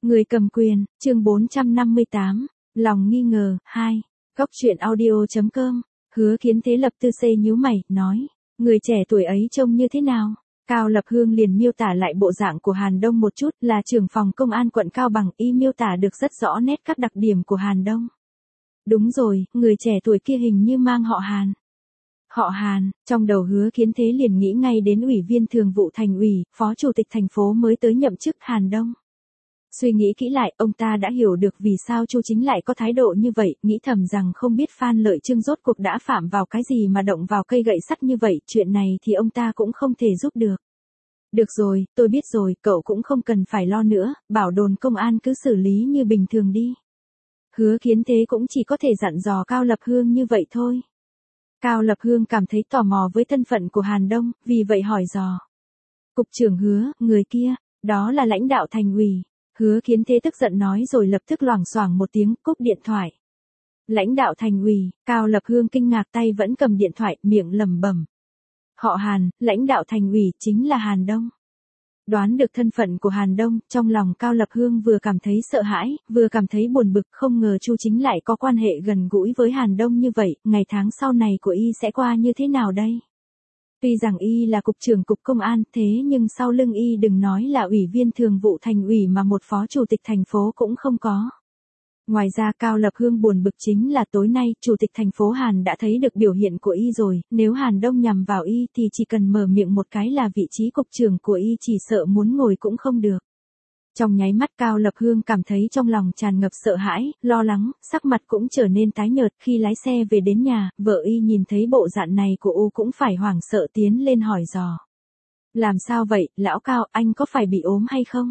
Người cầm quyền, chương 458, lòng nghi ngờ, 2. Góc truyện audio.com, Hứa Kiến Thế lập tư xê nhíu mày, nói, người trẻ tuổi ấy trông như thế nào? Cao Lập Hương liền miêu tả lại bộ dạng của Hàn Đông một chút, là trưởng phòng công an quận Cao Bằng, y miêu tả được rất rõ nét các đặc điểm của Hàn Đông. Đúng rồi, người trẻ tuổi kia hình như mang họ Hàn. Họ Hàn, trong đầu Hứa Kiến Thế liền nghĩ ngay đến ủy viên thường vụ thành ủy, phó chủ tịch thành phố mới tới nhậm chức Hàn Đông. Suy nghĩ kỹ lại, ông ta đã hiểu được vì sao Chu Chính lại có thái độ như vậy, nghĩ thầm rằng không biết Phan Lợi Trương rốt cuộc đã phạm vào cái gì mà động vào cây gậy sắt như vậy, chuyện này thì ông ta cũng không thể giúp được. Được rồi, tôi biết rồi, cậu cũng không cần phải lo nữa, bảo đồn công an cứ xử lý như bình thường đi. Hứa Kiến Thế cũng chỉ có thể dặn dò Cao Lập Hương như vậy thôi. Cao Lập Hương cảm thấy tò mò với thân phận của Hàn Đông, vì vậy hỏi dò. Cục trưởng Hứa, người kia, đó là lãnh đạo thành ủy. Hứa Kiến Thế tức giận nói rồi lập tức loảng xoảng một tiếng cúp điện thoại. Lãnh đạo thành ủy, Cao Lập Hương kinh ngạc tay vẫn cầm điện thoại, miệng lẩm bẩm. Họ Hàn, lãnh đạo thành ủy chính là Hàn Đông. Đoán được thân phận của Hàn Đông, trong lòng Cao Lập Hương vừa cảm thấy sợ hãi, vừa cảm thấy buồn bực, không ngờ Chu Chính lại có quan hệ gần gũi với Hàn Đông như vậy, ngày tháng sau này của y sẽ qua như thế nào đây? Tuy rằng y là cục trưởng cục công an, thế nhưng sau lưng y đừng nói là ủy viên thường vụ thành ủy mà một phó chủ tịch thành phố cũng không có. Ngoài ra Cao Lập Hương buồn bực chính là tối nay, chủ tịch thành phố Hàn đã thấy được biểu hiện của y rồi, nếu Hàn Đông nhằm vào y thì chỉ cần mở miệng một cái là vị trí cục trưởng của y chỉ sợ muốn ngồi cũng không được. Trong nháy mắt Cao Lập Hương cảm thấy trong lòng tràn ngập sợ hãi, lo lắng, sắc mặt cũng trở nên tái nhợt, khi lái xe về đến nhà, vợ y nhìn thấy bộ dạng này của U cũng phải hoảng sợ tiến lên hỏi dò. Làm sao vậy, lão Cao, anh có phải bị ốm hay không?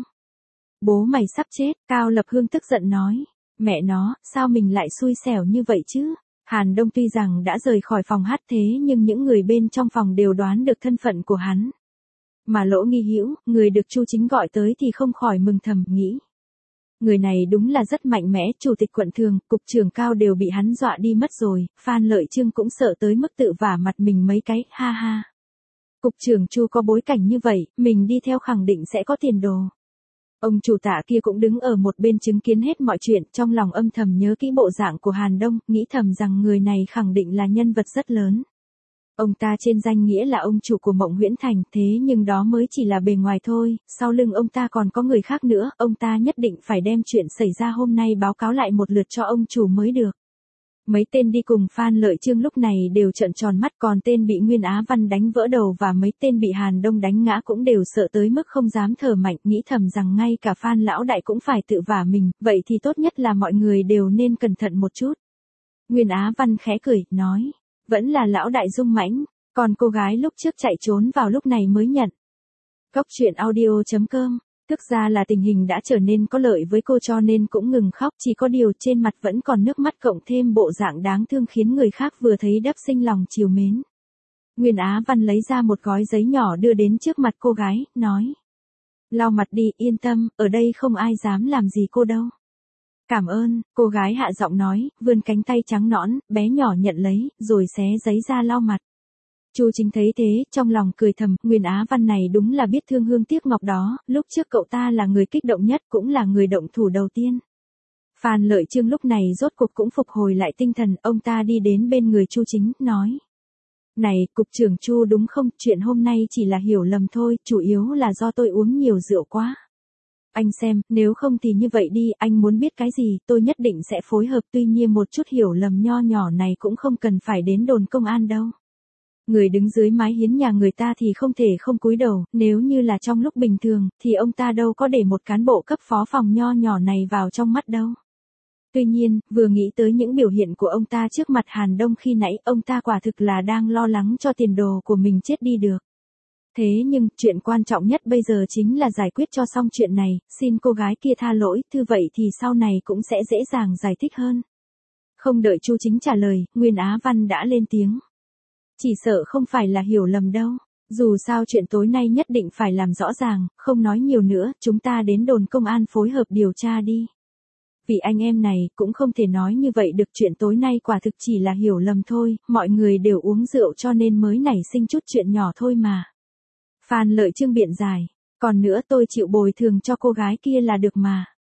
Bố mày sắp chết, Cao Lập Hương tức giận nói. Mẹ nó, sao mình lại xui xẻo như vậy chứ? Hàn Đông tuy rằng đã rời khỏi phòng hát thế nhưng những người bên trong phòng đều đoán được thân phận của hắn. Mà Lỗ Nghi Hữu, người được Chu Chính gọi tới thì không khỏi mừng thầm nghĩ. Người này đúng là rất mạnh mẽ, chủ tịch quận thường, cục trưởng Cao đều bị hắn dọa đi mất rồi, Phan Lợi Trương cũng sợ tới mức tự vả mặt mình mấy cái, ha ha. Cục trưởng Chu có bối cảnh như vậy, mình đi theo khẳng định sẽ có tiền đồ. Ông chủ tạ kia cũng đứng ở một bên chứng kiến hết mọi chuyện, trong lòng âm thầm nhớ kỹ bộ dạng của Hàn Đông, nghĩ thầm rằng người này khẳng định là nhân vật rất lớn. Ông ta trên danh nghĩa là ông chủ của Mộng Huyễn Thành, thế nhưng đó mới chỉ là bề ngoài thôi, sau lưng ông ta còn có người khác nữa, ông ta nhất định phải đem chuyện xảy ra hôm nay báo cáo lại một lượt cho ông chủ mới được. Mấy tên đi cùng Phan Lợi Trương lúc này đều trợn tròn mắt, còn tên bị Nguyên Á Văn đánh vỡ đầu và mấy tên bị Hàn Đông đánh ngã cũng đều sợ tới mức không dám thở mạnh, nghĩ thầm rằng ngay cả Phan lão đại cũng phải tự vả mình, vậy thì tốt nhất là mọi người đều nên cẩn thận một chút. Nguyên Á Văn khẽ cười, nói, vẫn là lão đại dung mãnh, còn cô gái lúc trước chạy trốn vào lúc này mới nhận. Góc truyện audio.com. Thực ra là tình hình đã trở nên có lợi với cô cho nên cũng ngừng khóc, chỉ có điều trên mặt vẫn còn nước mắt cộng thêm bộ dạng đáng thương khiến người khác vừa thấy đắp sinh lòng trìu mến. Nguyên Á Văn lấy ra một gói giấy nhỏ đưa đến trước mặt cô gái, nói. Lau mặt đi, yên tâm, ở đây không ai dám làm gì cô đâu. Cảm ơn, cô gái hạ giọng nói, vươn cánh tay trắng nõn, bé nhỏ nhận lấy, rồi xé giấy ra lau mặt. Chu Chính thấy thế, trong lòng cười thầm, Nguyên Á Văn này đúng là biết thương hương tiếc ngọc đó, lúc trước cậu ta là người kích động nhất, cũng là người động thủ đầu tiên. Phan Lợi Trương lúc này rốt cuộc cũng phục hồi lại tinh thần, ông ta đi đến bên người Chu Chính, nói. Này, cục trưởng Chu đúng không, chuyện hôm nay chỉ là hiểu lầm thôi, chủ yếu là do tôi uống nhiều rượu quá. Anh xem, nếu không thì như vậy đi, anh muốn biết cái gì, tôi nhất định sẽ phối hợp, tuy nhiên một chút hiểu lầm nho nhỏ này cũng không cần phải đến đồn công an đâu. Người đứng dưới mái hiến nhà người ta thì không thể không cúi đầu, nếu như là trong lúc bình thường, thì ông ta đâu có để một cán bộ cấp phó phòng nho nhỏ này vào trong mắt đâu. Tuy nhiên, vừa nghĩ tới những biểu hiện của ông ta trước mặt Hàn Đông khi nãy, ông ta quả thực là đang lo lắng cho tiền đồ của mình chết đi được. Thế nhưng, chuyện quan trọng nhất bây giờ chính là giải quyết cho xong chuyện này, xin cô gái kia tha lỗi, như vậy thì sau này cũng sẽ dễ dàng giải thích hơn. Không đợi Chu Chính trả lời, Nguyên Á Văn đã lên tiếng. Chỉ sợ không phải là hiểu lầm đâu, dù sao chuyện tối nay nhất định phải làm rõ ràng, không nói nhiều nữa, chúng ta đến đồn công an phối hợp điều tra đi. Vì anh em này, cũng không thể nói như vậy được, chuyện tối nay quả thực chỉ là hiểu lầm thôi, mọi người đều uống rượu cho nên mới nảy sinh chút chuyện nhỏ thôi mà. Phan Lợi Trương biện giải, còn nữa tôi chịu bồi thường cho cô gái kia là được mà.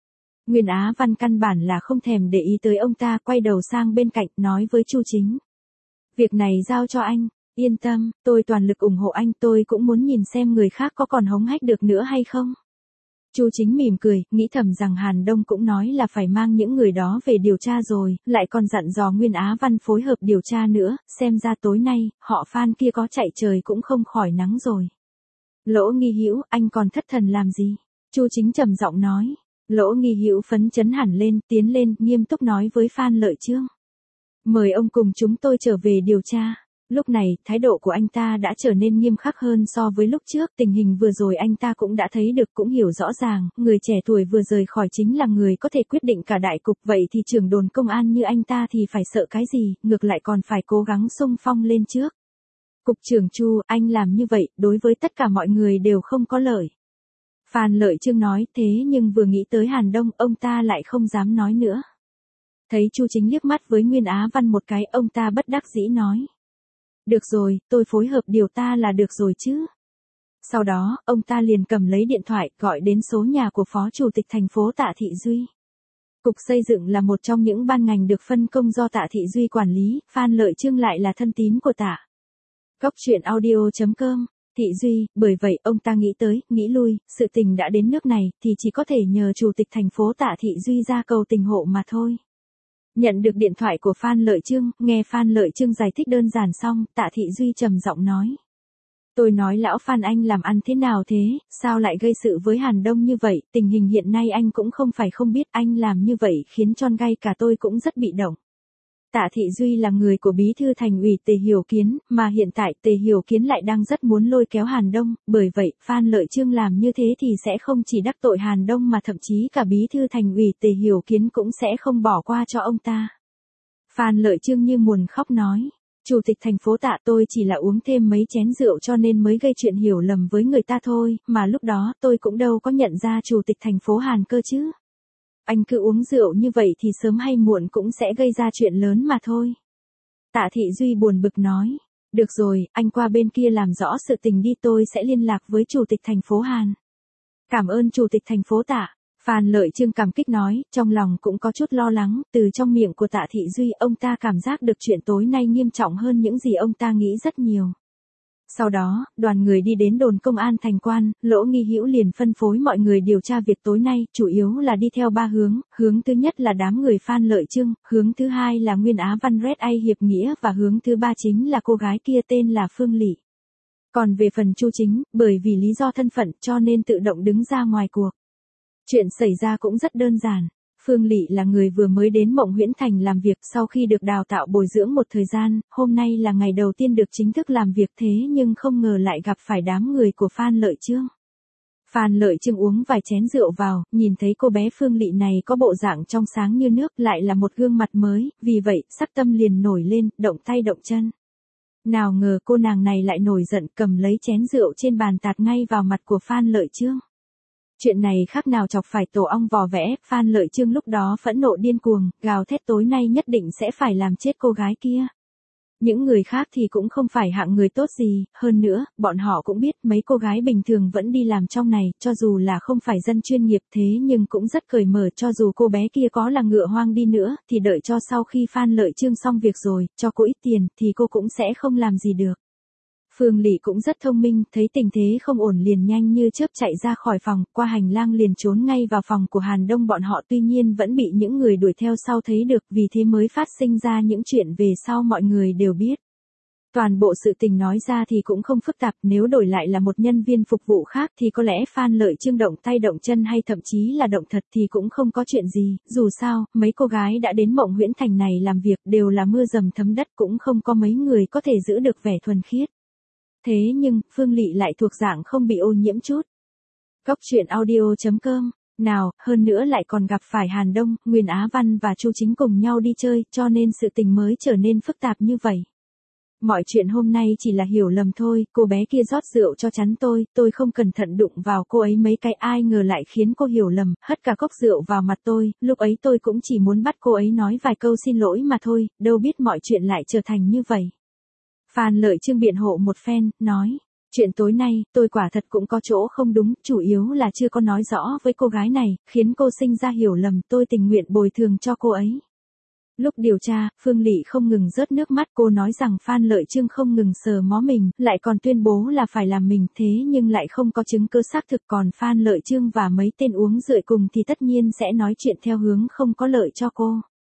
Nguyên Á Văn căn bản là không thèm để ý tới ông ta, quay đầu sang bên cạnh, nói với Chu Chính. Việc này giao cho anh, yên tâm, tôi toàn lực ủng hộ anh, tôi cũng muốn nhìn xem người khác có còn hống hách được nữa hay không. Chu Chính mỉm cười, nghĩ thầm rằng Hàn Đông cũng nói là phải mang những người đó về điều tra rồi, lại còn dặn dò Nguyên Á Văn phối hợp điều tra nữa, xem ra tối nay, họ Phan kia có chạy trời cũng không khỏi nắng rồi. Lỗ Nghi Hữu, anh còn thất thần làm gì? Chu Chính trầm giọng nói. Lỗ Nghi Hữu phấn chấn hẳn lên, tiến lên, nghiêm túc nói với Phan Lợi Chương. Mời ông cùng chúng tôi trở về điều tra. Lúc này, thái độ của anh ta đã trở nên nghiêm khắc hơn so với lúc trước, tình hình vừa rồi anh ta cũng đã thấy được, cũng hiểu rõ ràng, người trẻ tuổi vừa rời khỏi chính là người có thể quyết định cả đại cục, vậy thì trưởng đồn công an như anh ta thì phải sợ cái gì, ngược lại còn phải cố gắng xung phong lên trước. Cục trưởng Chu, anh làm như vậy, đối với tất cả mọi người đều không có lợi. Phan Lợi Chương nói, thế nhưng vừa nghĩ tới Hàn Đông, ông ta lại không dám nói nữa. Thấy Chu Chính liếc mắt với Nguyên Á Văn một cái, ông ta bất đắc dĩ nói. Được rồi, tôi phối hợp điều ta là được rồi chứ. Sau đó, ông ta liền cầm lấy điện thoại, gọi đến số nhà của Phó Chủ tịch thành phố Tạ Thị Duy. Cục xây dựng là một trong những ban ngành được phân công do Tạ Thị Duy quản lý, Phan Lợi Chương lại là thân tín của Tạ. Góc truyện audio.com, Thị Duy, bởi vậy ông ta nghĩ tới, nghĩ lui, sự tình đã đến nước này, thì chỉ có thể nhờ Chủ tịch thành phố Tạ Thị Duy ra cầu tình hộ mà thôi. Nhận được điện thoại của Phan Lợi Chương, nghe Phan Lợi Chương giải thích đơn giản xong, Tạ Thị Duy trầm giọng nói. Tôi nói lão Phan anh làm ăn thế nào thế, sao lại gây sự với Hàn Đông như vậy, tình hình hiện nay anh cũng không phải không biết, anh làm như vậy khiến cho ngay cả tôi cũng rất bị động. Tạ Thị Duy là người của bí thư thành ủy Tề Hiểu Kiến, mà hiện tại Tề Hiểu Kiến lại đang rất muốn lôi kéo Hàn Đông, bởi vậy Phan Lợi Chương làm như thế thì sẽ không chỉ đắc tội Hàn Đông mà thậm chí cả bí thư thành ủy Tề Hiểu Kiến cũng sẽ không bỏ qua cho ông ta. Phan Lợi Chương như muốn khóc nói, Chủ tịch thành phố Tạ, tôi chỉ là uống thêm mấy chén rượu cho nên mới gây chuyện hiểu lầm với người ta thôi, mà lúc đó tôi cũng đâu có nhận ra Chủ tịch thành phố Hàn cơ chứ. Anh cứ uống rượu như vậy thì sớm hay muộn cũng sẽ gây ra chuyện lớn mà thôi. Tạ Thị Duy buồn bực nói. Được rồi, anh qua bên kia làm rõ sự tình đi, tôi sẽ liên lạc với Chủ tịch thành phố Hàn. Cảm ơn Chủ tịch thành phố Tạ. Phan Lợi Chương cảm kích nói, trong lòng cũng có chút lo lắng, từ trong miệng của Tạ Thị Duy ông ta cảm giác được chuyện tối nay nghiêm trọng hơn những gì ông ta nghĩ rất nhiều. Sau đó, đoàn người đi đến đồn công an Thành Quan, Lỗ Nghi Hữu liền phân phối mọi người điều tra việc tối nay, chủ yếu là đi theo 3 hướng, hướng thứ nhất là đám người Phan Lợi Chương, hướng thứ hai là Nguyên Á Văn Red A Hiệp Nghĩa và hướng thứ ba chính là cô gái kia tên là Phương Lị. Còn về phần Chu Chính, bởi vì lý do thân phận cho nên tự động đứng ra ngoài cuộc. Chuyện xảy ra cũng rất đơn giản. Phương Lị là người vừa mới đến Mộng Huyễn Thành làm việc sau khi được đào tạo bồi dưỡng một thời gian, hôm nay là ngày đầu tiên được chính thức làm việc thế nhưng không ngờ lại gặp phải đám người của Phan Lợi Chương. Phan Lợi Chương uống vài chén rượu vào, nhìn thấy cô bé Phương Lị này có bộ dạng trong sáng như nước, lại là một gương mặt mới, vì vậy sắc tâm liền nổi lên, động tay động chân. Nào ngờ cô nàng này lại nổi giận cầm lấy chén rượu trên bàn tạt ngay vào mặt của Phan Lợi Chương. Chuyện này khác nào chọc phải tổ ong vò vẽ, Phan Lợi Chương lúc đó phẫn nộ điên cuồng, gào thét tối nay nhất định sẽ phải làm chết cô gái kia. Những người khác thì cũng không phải hạng người tốt gì, hơn nữa, bọn họ cũng biết mấy cô gái bình thường vẫn đi làm trong này, cho dù là không phải dân chuyên nghiệp thế nhưng cũng rất cởi mở, cho dù cô bé kia có là ngựa hoang đi nữa, thì đợi cho sau khi Phan Lợi Chương xong việc rồi, cho cô ít tiền, thì cô cũng sẽ không làm gì được. Phương Lị cũng rất thông minh, thấy tình thế không ổn liền nhanh như chớp chạy ra khỏi phòng, qua hành lang liền trốn ngay vào phòng của Hàn Đông bọn họ, tuy nhiên vẫn bị những người đuổi theo sau thấy được, vì thế mới phát sinh ra những chuyện về sau mọi người đều biết. Toàn bộ sự tình nói ra thì cũng không phức tạp, nếu đổi lại là một nhân viên phục vụ khác thì có lẽ Phan Lợi Chương động tay động chân hay thậm chí là động thật thì cũng không có chuyện gì, dù sao, mấy cô gái đã đến Mộng Huyễn Thành này làm việc đều là mưa dầm thấm đất, cũng không có mấy người có thể giữ được vẻ thuần khiết. Thế nhưng, Phương Lị lại thuộc dạng không bị ô nhiễm chút. Góc truyện audio.com, nào, hơn nữa lại còn gặp phải Hàn Đông, Nguyên Á Văn và Chu Chính cùng nhau đi chơi, cho nên sự tình mới trở nên phức tạp như vậy. Mọi chuyện hôm nay chỉ là hiểu lầm thôi, cô bé kia rót rượu cho chắn tôi không cẩn thận đụng vào cô ấy mấy cái, ai ngờ lại khiến cô hiểu lầm, hất cả cốc rượu vào mặt tôi, lúc ấy tôi cũng chỉ muốn bắt cô ấy nói vài câu xin lỗi mà thôi, đâu biết mọi chuyện lại trở thành như vậy. Phan Lợi Chương biện hộ một phen, nói, Chuyện tối nay, tôi quả thật cũng có chỗ không đúng, chủ yếu là chưa có nói rõ với cô gái này, khiến cô sinh ra hiểu lầm, tôi tình nguyện bồi thường cho cô ấy. Lúc điều tra, Phương Lị không ngừng rớt nước mắt, cô nói rằng Phan Lợi Trương không ngừng sờ mó mình, lại còn tuyên bố là phải làm mình, thế nhưng lại không có chứng cứ xác thực, còn Phan Lợi Trương và mấy tên uống rượu cùng thì tất nhiên sẽ nói chuyện theo hướng không có lợi cho cô.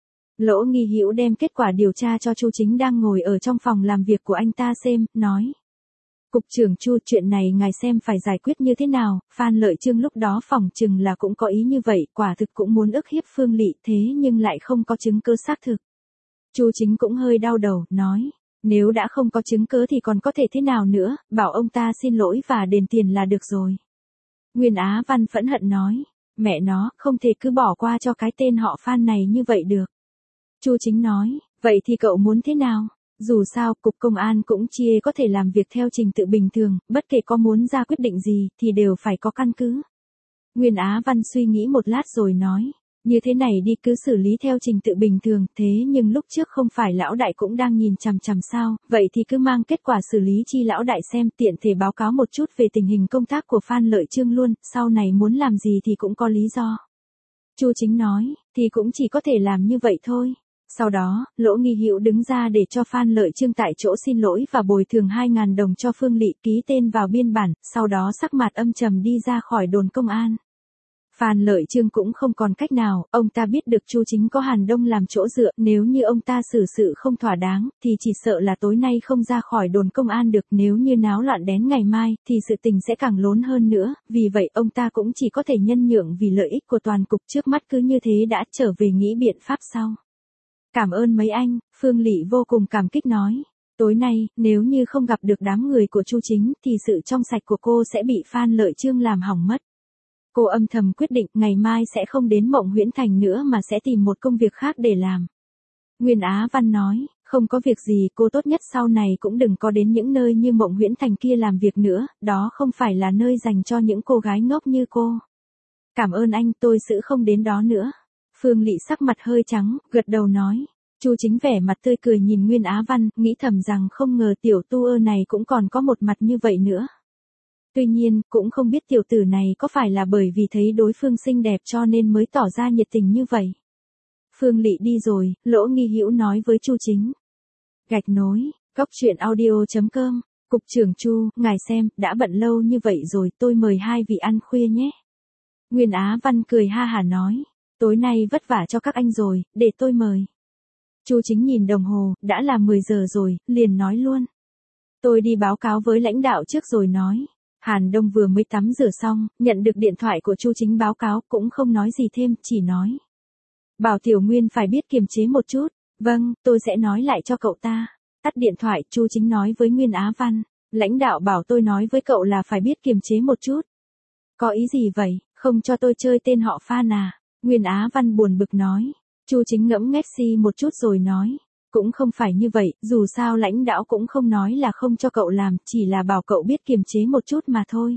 Lỗ Nghi Hữu đem kết quả điều tra cho Chu Chính đang ngồi ở trong phòng làm việc của anh ta xem, nói. Cục trưởng Chu, chuyện này ngài xem phải giải quyết như thế nào, Phan Lợi Trương lúc đó phỏng chừng là cũng có ý như vậy, quả thực cũng muốn ức hiếp Phương Lị, thế nhưng lại không có chứng cứ xác thực. Chu Chính cũng hơi đau đầu, nói, nếu đã không có chứng cứ thì còn có thể thế nào nữa, bảo ông ta xin lỗi và đền tiền là được rồi. Nguyên Á Văn phẫn hận nói, mẹ nó, không thể cứ bỏ qua cho cái tên họ Phan này như vậy được. Chu Chính nói, vậy thì cậu muốn thế nào? Dù sao, Cục Công an cũng chia có thể làm việc theo trình tự bình thường, bất kể có muốn ra quyết định gì, thì đều phải có căn cứ. Nguyên Á Văn suy nghĩ một lát rồi nói, như thế này đi cứ xử lý theo trình tự bình thường, thế nhưng lúc trước không phải lão đại cũng đang nhìn chằm chằm sao, vậy thì cứ mang kết quả xử lý chi lão đại xem, tiện thể báo cáo một chút về tình hình công tác của Phan Lợi Trương luôn, sau này muốn làm gì thì cũng có lý do. Chu Chính nói, thì cũng chỉ có thể làm như vậy thôi. Sau đó, Lỗ Nghi Hữu đứng ra để cho Phan Lợi Trương tại chỗ xin lỗi và bồi thường 2.000 đồng cho Phương Lị, ký tên vào biên bản, sau đó sắc mặt âm trầm đi ra khỏi đồn công an. Phan Lợi Trương cũng không còn cách nào, ông ta biết được Chu Chính có Hàn Đông làm chỗ dựa, nếu như ông ta xử sự không thỏa đáng, thì chỉ sợ là tối nay không ra khỏi đồn công an được, nếu như náo loạn đến ngày mai, thì sự tình sẽ càng lốn hơn nữa, vì vậy ông ta cũng chỉ có thể nhân nhượng vì lợi ích của toàn cục, trước mắt cứ như thế đã trở về nghĩ biện pháp sau. Cảm ơn mấy anh, Phương Lị vô cùng cảm kích nói. Tối nay, nếu như không gặp được đám người của Chu Chính, thì sự trong sạch của cô sẽ bị Phan Lợi Trương làm hỏng mất. Cô âm thầm quyết định ngày mai sẽ không đến Mộng Huyễn Thành nữa mà sẽ tìm một công việc khác để làm. Nguyên Á Văn nói, không có việc gì, cô tốt nhất sau này cũng đừng có đến những nơi như Mộng Huyễn Thành kia làm việc nữa, đó không phải là nơi dành cho những cô gái ngốc như cô. Cảm ơn anh, tôi sẽ không đến đó nữa. Phương Lị sắc mặt hơi trắng, gật đầu nói. Chu Chính vẻ mặt tươi cười nhìn Nguyên Á Văn, nghĩ thầm rằng không ngờ tiểu tu ơ này cũng còn có một mặt như vậy nữa. Tuy nhiên, cũng không biết tiểu tử này có phải là bởi vì thấy đối phương xinh đẹp cho nên mới tỏ ra nhiệt tình như vậy. Phương Lị đi rồi, Lỗ Nghi Hữu nói với Chu Chính. Gạch nối, goctruyện.audio.com, Cục trưởng Chu, ngài xem, đã bận lâu như vậy rồi, tôi mời hai vị ăn khuya nhé. Nguyên Á Văn cười ha hả nói, tối nay vất vả cho các anh rồi, để tôi mời. Chu Chính nhìn đồng hồ, đã là 10 giờ rồi, liền nói luôn. Tôi đi báo cáo với lãnh đạo trước rồi nói. Hàn Đông vừa mới tắm rửa xong, nhận được điện thoại của Chu Chính báo cáo, cũng không nói gì thêm, chỉ nói. Bảo Tiểu Nguyên phải biết kiềm chế một chút. Vâng, tôi sẽ nói lại cho cậu ta. Tắt điện thoại, Chu Chính nói với Nguyên Á Văn. Lãnh đạo bảo tôi nói với cậu là phải biết kiềm chế một chút. Có ý gì vậy, không cho tôi chơi tên họ Phan à? Nguyên Á Văn buồn bực nói. Chu Chính ngẫm nghét si một chút rồi nói. Cũng không phải như vậy, dù sao lãnh đạo cũng không nói là không cho cậu làm, chỉ là bảo cậu biết kiềm chế một chút mà thôi.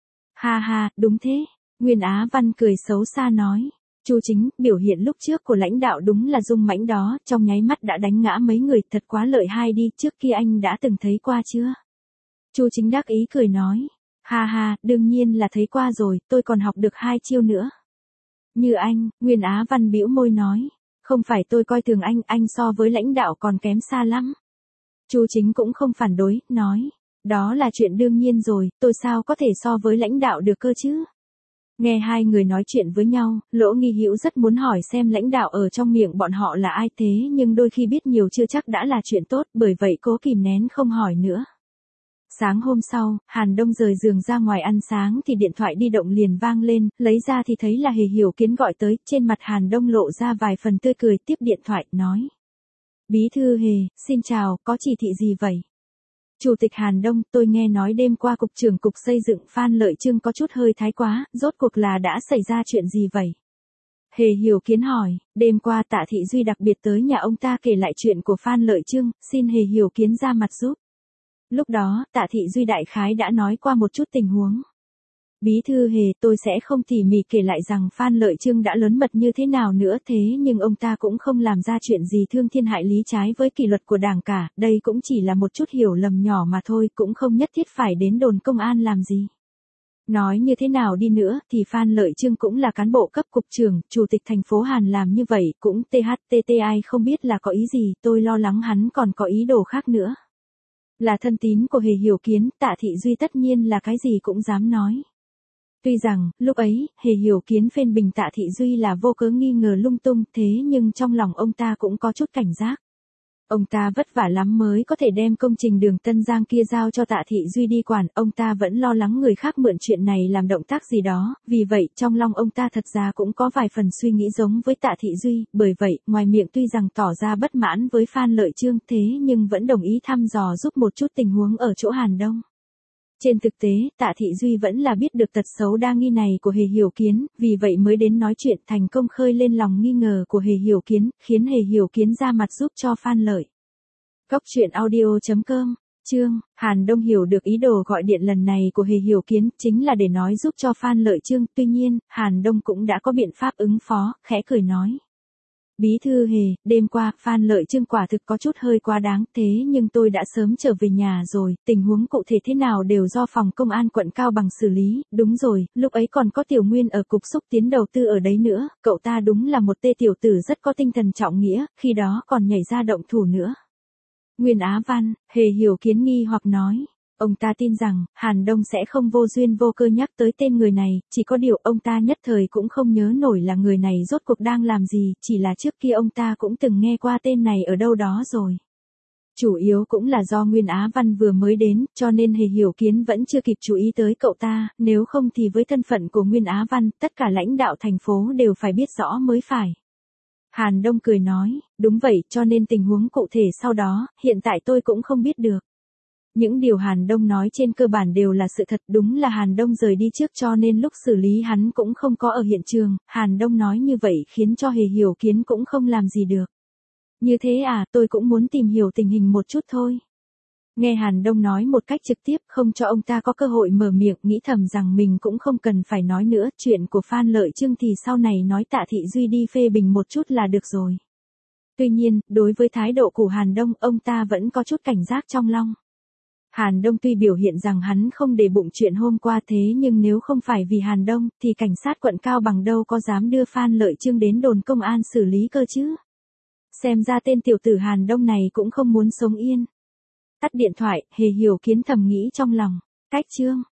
Ha ha, đúng thế. Nguyên Á Văn cười xấu xa nói. Chu Chính, biểu hiện lúc trước của lãnh đạo đúng là dung mãnh đó, trong nháy mắt đã đánh ngã mấy người, thật quá lợi hai đi, trước kia anh đã từng thấy qua chưa? Chu Chính đắc ý cười nói. Ha ha, đương nhiên là thấy qua rồi, tôi còn học được 2 chiêu nữa. Như anh, Nguyên Á Văn bĩu môi nói. Không phải tôi coi thường anh so với lãnh đạo còn kém xa lắm. Chu Chính cũng không phản đối, nói. Đó là chuyện đương nhiên rồi, tôi sao có thể so với lãnh đạo được cơ chứ? Nghe hai người nói chuyện với nhau, Lỗ Nghi Hữu rất muốn hỏi xem lãnh đạo ở trong miệng bọn họ là ai, thế nhưng đôi khi biết nhiều chưa chắc đã là chuyện tốt, bởi vậy cố kìm nén không hỏi nữa. Sáng hôm sau, Hàn Đông rời giường ra ngoài ăn sáng thì điện thoại di động liền vang lên, lấy ra thì thấy là Hề Hiểu Kiến gọi tới, trên mặt Hàn Đông lộ ra vài phần tươi cười, tiếp điện thoại, nói. Bí thư Hề, xin chào, có chỉ thị gì vậy? Chủ tịch Hàn Đông, tôi nghe nói đêm qua Cục trưởng Cục Xây dựng Phan Lợi Trương có chút hơi thái quá, rốt cuộc là đã xảy ra chuyện gì vậy? Hề Hiểu Kiến hỏi, đêm qua Tạ Thị Duy đặc biệt tới nhà ông ta kể lại chuyện của Phan Lợi Trương, xin Hề Hiểu Kiến ra mặt giúp. Lúc đó, Tạ Thị Duy đại khái đã nói qua một chút tình huống. Bí thư Hề, tôi sẽ không tỉ mỉ kể lại rằng Phan Lợi Trương đã lớn mật như thế nào nữa, thế nhưng ông ta cũng không làm ra chuyện gì thương thiên hại lý trái với kỷ luật của đảng cả, đây cũng chỉ là một chút hiểu lầm nhỏ mà thôi, cũng không nhất thiết phải đến đồn công an làm gì. Nói như thế nào đi nữa thì Phan Lợi Trương cũng là cán bộ cấp cục trưởng, chủ tịch thành phố Hàn làm như vậy cũng ai không biết là có ý gì, tôi lo lắng hắn còn có ý đồ khác nữa. Là thân tín của Hề Hiểu Kiến, Tạ Thị Duy tất nhiên là cái gì cũng dám nói. Tuy rằng, lúc ấy, Hề Hiểu Kiến phên bình Tạ Thị Duy là vô cớ nghi ngờ lung tung, thế nhưng trong lòng ông ta cũng có chút cảnh giác. Ông ta vất vả lắm mới có thể đem công trình đường Tân Giang kia giao cho Tạ Thị Duy đi quản, ông ta vẫn lo lắng người khác mượn chuyện này làm động tác gì đó, vì vậy trong lòng ông ta thật ra cũng có vài phần suy nghĩ giống với Tạ Thị Duy, bởi vậy, ngoài miệng tuy rằng tỏ ra bất mãn với Phan Lợi Trương thế nhưng vẫn đồng ý thăm dò giúp một chút tình huống ở chỗ Hàn Đông. Trên thực tế, Tạ Thị Duy vẫn là biết được tật xấu đa nghi này của Hề Hiểu Kiến, vì vậy mới đến nói chuyện thành công khơi lên lòng nghi ngờ của Hề Hiểu Kiến, khiến Hề Hiểu Kiến ra mặt giúp cho Phan Lợi. Góc truyện audio.com, chương, Hàn Đông hiểu được ý đồ gọi điện lần này của Hề Hiểu Kiến, chính là để nói giúp cho Phan Lợi Trương, tuy nhiên, Hàn Đông cũng đã có biện pháp ứng phó, khẽ cười nói. Bí thư Hề, đêm qua, Phan Lợi Trương quả thực có chút hơi quá đáng, thế nhưng tôi đã sớm trở về nhà rồi, tình huống cụ thể thế nào đều do phòng công an quận Cao Bằng xử lý, đúng rồi, lúc ấy còn có Tiểu Nguyên ở cục xúc tiến đầu tư ở đấy nữa, cậu ta đúng là một tê tiểu tử rất có tinh thần trọng nghĩa, khi đó còn nhảy ra động thủ nữa. Nguyên Á Văn, Hề Hiểu Kiến nghi hoặc nói. Ông ta tin rằng, Hàn Đông sẽ không vô duyên vô cơ nhắc tới tên người này, chỉ có điều ông ta nhất thời cũng không nhớ nổi là người này rốt cuộc đang làm gì, chỉ là trước kia ông ta cũng từng nghe qua tên này ở đâu đó rồi. Chủ yếu cũng là do Nguyên Á Văn vừa mới đến, cho nên Hề Hiểu Kiến vẫn chưa kịp chú ý tới cậu ta, nếu không thì với thân phận của Nguyên Á Văn, tất cả lãnh đạo thành phố đều phải biết rõ mới phải. Hàn Đông cười nói, đúng vậy, cho nên tình huống cụ thể sau đó, hiện tại tôi cũng không biết được. Những điều Hàn Đông nói trên cơ bản đều là sự thật, đúng là Hàn Đông rời đi trước cho nên lúc xử lý hắn cũng không có ở hiện trường, Hàn Đông nói như vậy khiến cho Hề Hiểu Kiến cũng không làm gì được. Như thế à, tôi cũng muốn tìm hiểu tình hình một chút thôi. Nghe Hàn Đông nói một cách trực tiếp không cho ông ta có cơ hội mở miệng, nghĩ thầm rằng mình cũng không cần phải nói nữa, chuyện của Phan Lợi Trương thì sau này nói Tạ Thị Duy đi phê bình một chút là được rồi. Tuy nhiên, đối với thái độ của Hàn Đông, ông ta vẫn có chút cảnh giác trong lòng. Hàn Đông tuy biểu hiện rằng hắn không để bụng chuyện hôm qua thế nhưng nếu không phải vì Hàn Đông, thì cảnh sát quận Cao Bằng đâu có dám đưa Phan Lợi Trương đến đồn công an xử lý cơ chứ. Xem ra tên tiểu tử Hàn Đông này cũng không muốn sống yên. Tắt điện thoại, Hề Hiểu Kiến thầm nghĩ trong lòng. Cách chương.